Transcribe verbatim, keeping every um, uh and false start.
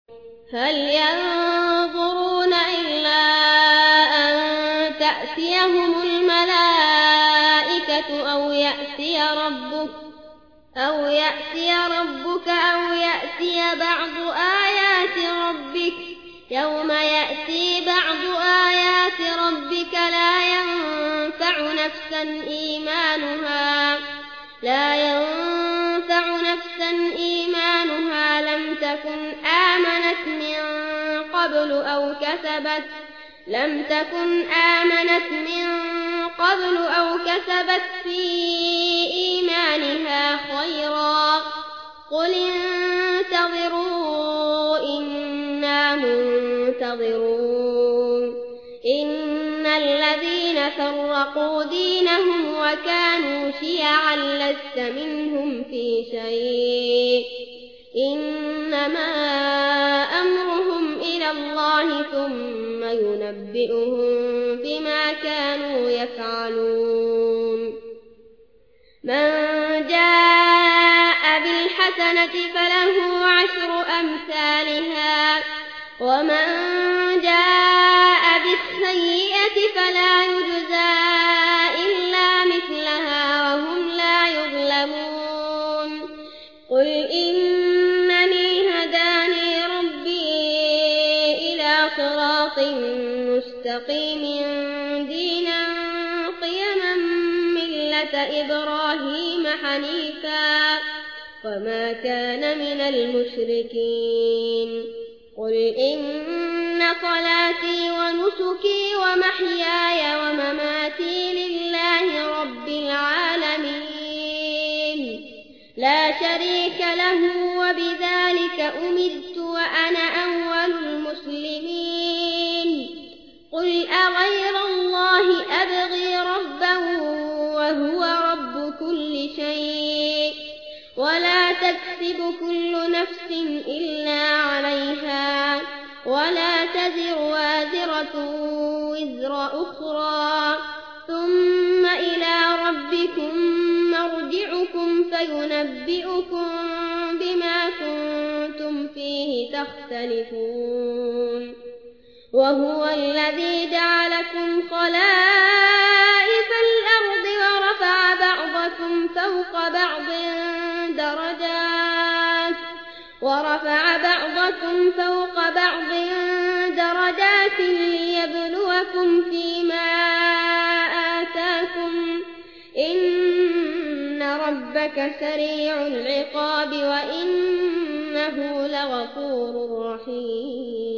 هل ينظرون إلا أن تأتيهم الملائكة أو يأتي ربك أو يأتي ربك أو يأتي بعض آيات ربك يوم يأتي بعض آيات ربك لا ينفع نفسا إيمانها لا ينفع نفسا إيمانها لم تكن آمنت من قبل أو كسبت لم تكن آمنت من قبل أو كسبت في إيمانها خيرا قل انتظروا إنا منتظرون إن الذين فرقوا دينهم وكانوا شيعا لست منهم في شيء إنما أمرهم إلى الله ثم ينبئهم بما كانوا يفعلون من جاء بالحسنة فله عشر أمثالها ومن جاء بالسيئة فلا يجزى إلا مثلها وهم لا يظلمون قل إنني هداني ربي إلى صراط مستقيم دينا قيما ملة إبراهيم حنيفا وما كان من المشركين قل إن صلاتي ونسكي ومحياي ومماتي لله رب العالمين لا شريك له وبذلك أمرت وأنا أول المسلمين قل أغير الله أبغي ربا وهو رب كل شيء ولا تكسب كل نفس إلا عليها ولا تزر وازرة وزر أخرى ثم إلى ربكم مرجعكم فينبئكم بما كنتم فيه تختلفون وهو الذي جعلكم خلائف الأرض ورفع بعضكم فوق بعض درجات ورفع بعضكم فوق بعض درجات ليبلوكم فيما آتاكم إن ربك سريع العقاب وإنه لغفور رحيم.